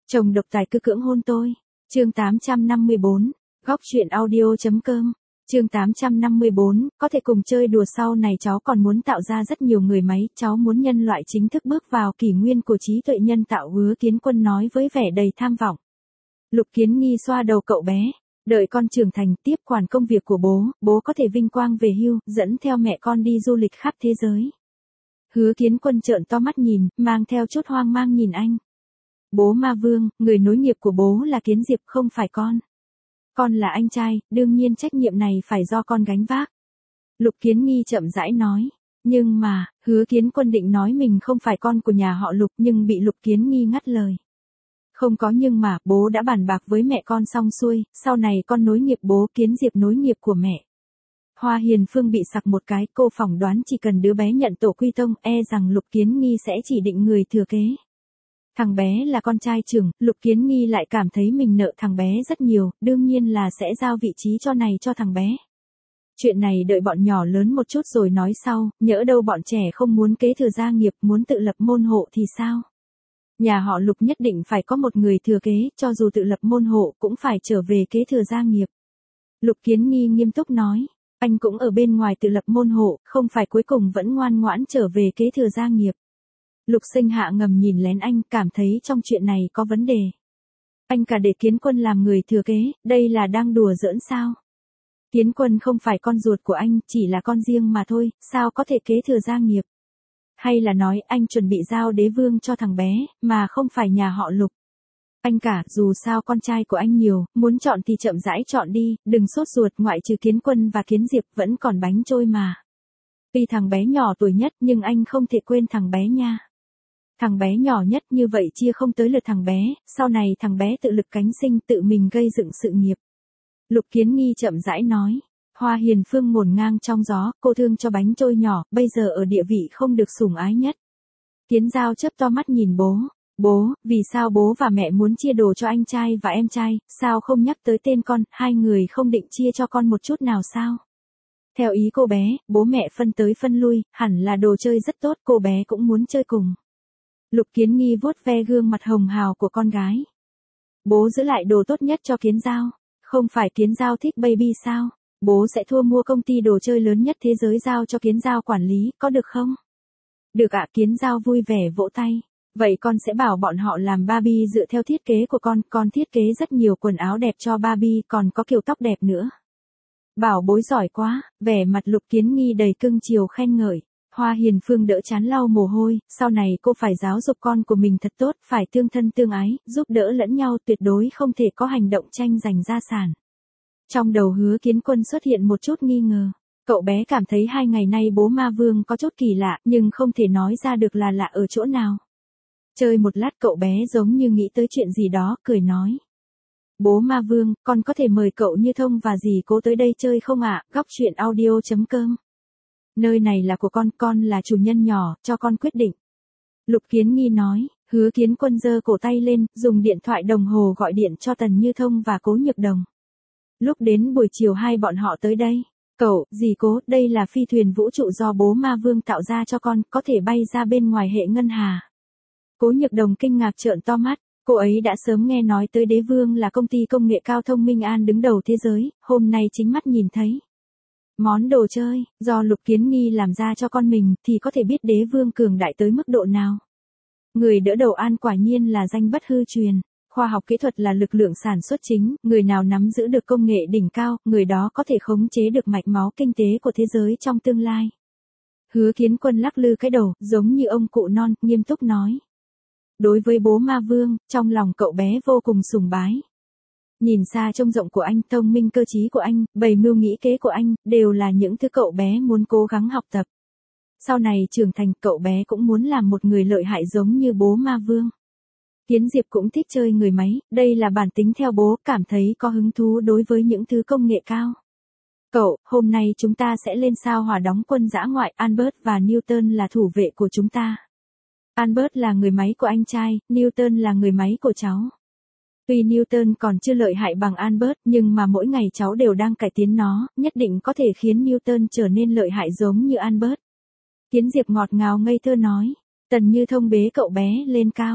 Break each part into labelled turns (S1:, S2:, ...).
S1: Chồng độc tài cứ cưỡng hôn tôi. Chương 854, góc truyện audio.com. Chương 854, có thể cùng chơi đùa sau này cháu còn muốn tạo ra rất nhiều người máy, cháu muốn nhân loại chính thức bước vào kỷ nguyên của trí tuệ nhân tạo, Hứa Kiến Quân nói với vẻ đầy tham vọng. Lục Kiến Nghi xoa đầu cậu bé, đợi con trưởng thành tiếp quản công việc của bố có thể vinh quang về hưu, dẫn theo mẹ con đi du lịch khắp thế giới. Hứa Kiến Quân trợn to mắt nhìn, mang theo chút hoang mang nhìn anh. Bố Ma Vương, người nối nghiệp của bố là Kiến Diệp không phải con. Con là anh trai, đương nhiên trách nhiệm này phải do con gánh vác. Lục Kiến Nghi chậm rãi nói. Nhưng mà, Hứa Kiến Quân định nói mình không phải con của nhà họ Lục nhưng bị Lục Kiến Nghi ngắt lời. Không có nhưng mà, bố đã bàn bạc với mẹ con xong xuôi, sau này con nối nghiệp bố, Kiến Diệp nối nghiệp của mẹ. Hoa Hiền Phương bị sặc một cái, cô phỏng đoán chỉ cần đứa bé nhận tổ quy tông, rằng Lục Kiến Nghi sẽ chỉ định người thừa kế. Thằng bé là con trai trưởng, Lục Kiến Nghi lại cảm thấy mình nợ thằng bé rất nhiều, đương nhiên là sẽ giao vị trí cho thằng bé. Chuyện này đợi bọn nhỏ lớn một chút rồi nói sau, nhỡ đâu bọn trẻ không muốn kế thừa gia nghiệp, muốn tự lập môn hộ thì sao? Nhà họ Lục nhất định phải có một người thừa kế, cho dù tự lập môn hộ cũng phải trở về kế thừa gia nghiệp. Lục Kiến Nghi nghiêm túc nói, anh cũng ở bên ngoài tự lập môn hộ, không phải cuối cùng vẫn ngoan ngoãn trở về kế thừa gia nghiệp. Lục Sinh Hạ ngầm nhìn lén anh, cảm thấy trong chuyện này có vấn đề. Anh cả để Kiến Quân làm người thừa kế, đây là đang đùa giỡn sao? Kiến Quân không phải con ruột của anh, chỉ là con riêng mà thôi, sao có thể kế thừa gia nghiệp? Hay là nói anh chuẩn bị giao đế vương cho thằng bé, mà không phải nhà họ Lục? Anh cả, dù sao con trai của anh nhiều, muốn chọn thì chậm rãi chọn đi, đừng sốt ruột, ngoại trừ Kiến Quân và Kiến Diệp vẫn còn bánh trôi mà. Tuy thằng bé nhỏ tuổi nhất nhưng anh không thể quên thằng bé nha. Thằng bé nhỏ nhất như vậy chia không tới lượt thằng bé, sau này thằng bé tự lực cánh sinh, tự mình gây dựng sự nghiệp. Lục Kiến Nghi chậm rãi nói. Hoa Hiền Phương ngổn ngang trong gió, cô thương cho bánh trôi nhỏ, bây giờ ở địa vị không được sủng ái nhất. Kiến Giao chớp to mắt nhìn bố. Bố, vì sao bố và mẹ muốn chia đồ cho anh trai và em trai, sao không nhắc tới tên con, hai người không định chia cho con một chút nào sao? Theo ý cô bé, bố mẹ phân tới phân lui, hẳn là đồ chơi rất tốt, cô bé cũng muốn chơi cùng. Lục Kiến Nghi vuốt ve gương mặt hồng hào của con gái. Bố giữ lại đồ tốt nhất cho Kiến Giao. Không phải Kiến Giao thích baby sao? Bố sẽ thua mua công ty đồ chơi lớn nhất thế giới giao cho Kiến Giao quản lý, có được không? Được ạ, Kiến Giao vui vẻ vỗ tay. Vậy con sẽ bảo bọn họ làm Barbie dựa theo thiết kế của con thiết kế rất nhiều quần áo đẹp cho Barbie, còn có kiểu tóc đẹp nữa. Bảo bối giỏi quá, vẻ mặt Lục Kiến Nghi đầy cưng chiều khen ngợi. Hoa Hiền Phương đỡ chán lau mồ hôi, sau này cô phải giáo dục con của mình thật tốt, phải tương thân tương ái, giúp đỡ lẫn nhau, tuyệt đối không thể có hành động tranh giành gia sản. Trong đầu Hứa Kiến Quân xuất hiện một chút nghi ngờ. Cậu bé cảm thấy 2 ngày nay bố Ma Vương có chút kỳ lạ, nhưng không thể nói ra được là lạ ở chỗ nào. Chơi một lát cậu bé giống như nghĩ tới chuyện gì đó, cười nói. Bố Ma Vương, con có thể mời cậu Như Thông và dì Cố tới đây chơi không ạ? Góc truyện audio.com. Nơi này là của con là chủ nhân nhỏ, cho con quyết định. Lục Kiến Nghi nói. Hứa Kiến Quân giơ cổ tay lên, dùng điện thoại đồng hồ gọi điện cho Tần Như Thông và Cố Nhược Đồng. Lúc đến buổi chiều hai bọn họ tới đây. Cậu, dì Cố, đây là phi thuyền vũ trụ do bố Ma Vương tạo ra cho con, có thể bay ra bên ngoài hệ ngân hà. Cố Nhược Đồng kinh ngạc trợn to mắt, cô ấy đã sớm nghe nói tới Đế Vương là công ty công nghệ cao thông minh an đứng đầu thế giới, hôm nay chính mắt nhìn thấy. Món đồ chơi, do Lục Kiến Nghi làm ra cho con mình thì có thể biết Đế Vương cường đại tới mức độ nào. Người đỡ đầu An quả nhiên là danh bất hư truyền. Khoa học kỹ thuật là lực lượng sản xuất chính, người nào nắm giữ được công nghệ đỉnh cao, người đó có thể khống chế được mạch máu kinh tế của thế giới trong tương lai. Hứa Kiến Quân lắc lư cái đầu, giống như ông cụ non, nghiêm túc nói. Đối với bố Ma Vương, trong lòng cậu bé vô cùng sùng bái. Nhìn xa trông rộng của anh, thông minh cơ trí của anh, bày mưu nghĩ kế của anh, đều là những thứ cậu bé muốn cố gắng học tập. Sau này trưởng thành, cậu bé cũng muốn làm một người lợi hại giống như bố Ma Vương. Kiến Diệp cũng thích chơi người máy, đây là bản tính theo bố, cảm thấy có hứng thú đối với những thứ công nghệ cao. Cậu, hôm nay chúng ta sẽ lên sao Hỏa đóng quân dã ngoại, Albert và Newton là thủ vệ của chúng ta. Albert là người máy của anh trai, Newton là người máy của cháu. Tuy Newton còn chưa lợi hại bằng Albert, nhưng mà mỗi ngày cháu đều đang cải tiến nó, nhất định có thể khiến Newton trở nên lợi hại giống như Albert. Kiến Diệp ngọt ngào ngây thơ nói, Tần Như Thông bế cậu bé lên cao.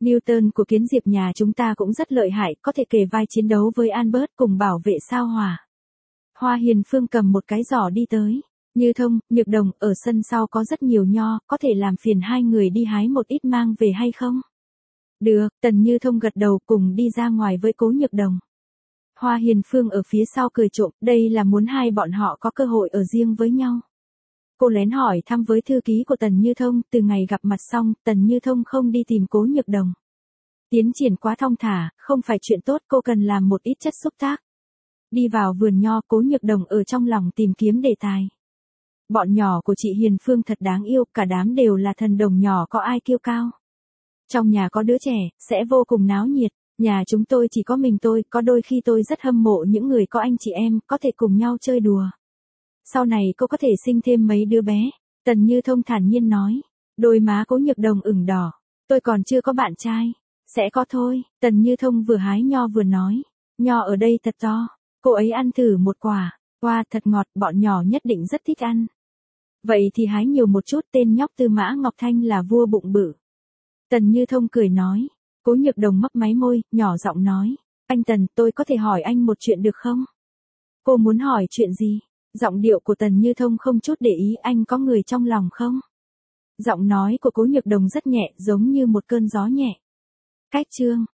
S1: Newton của Kiến Diệp nhà chúng ta cũng rất lợi hại, có thể kề vai chiến đấu với Albert cùng bảo vệ sao Hỏa. Hoa Hiền Phương cầm một cái giỏ đi tới. Như Thông, Nhược Đồng, ở sân sau có rất nhiều nho, có thể làm phiền hai người đi hái một ít mang về hay không? Được, Tần Như Thông gật đầu cùng đi ra ngoài với Cố Nhược Đồng. Hoa Hiền Phương ở phía sau cười trộm, đây là muốn hai bọn họ có cơ hội ở riêng với nhau. Cô lén hỏi thăm với thư ký của Tần Như Thông, từ ngày gặp mặt xong, Tần Như Thông không đi tìm Cố Nhược Đồng. Tiến triển quá thong thả, không phải chuyện tốt, cô cần làm một ít chất xúc tác. Đi vào vườn nho, Cố Nhược Đồng ở trong lòng tìm kiếm đề tài. Bọn nhỏ của chị Hiền Phương thật đáng yêu, cả đám đều là thần đồng nhỏ, có ai kiêu cao. Trong nhà có đứa trẻ, sẽ vô cùng náo nhiệt. Nhà chúng tôi chỉ có mình tôi, có đôi khi tôi rất hâm mộ những người có anh chị em, có thể cùng nhau chơi đùa. Sau này cô có thể sinh thêm mấy đứa bé. Tần Như Thông thản nhiên nói. Đôi má Cố Nhược Đồng ửng đỏ. Tôi còn chưa có bạn trai. Sẽ có thôi. Tần Như Thông vừa hái nho vừa nói. Nho ở đây thật to. Cô ấy ăn thử một quả. Wow, thật ngọt, bọn nhỏ nhất định rất thích ăn. Vậy thì hái nhiều một chút, tên nhóc Tư Mã Ngọc Thanh là vua bụng bự. Tần Như Thông cười nói. Cố Nhược Đồng mấp máy môi, nhỏ giọng nói. Anh Tần, tôi có thể hỏi anh một chuyện được không? Cô muốn hỏi chuyện gì? Giọng điệu của Tần Như Thông không chút để ý, anh có người trong lòng không? Giọng nói của Cố Nhược Đồng rất nhẹ, giống như một cơn gió nhẹ. Cách chương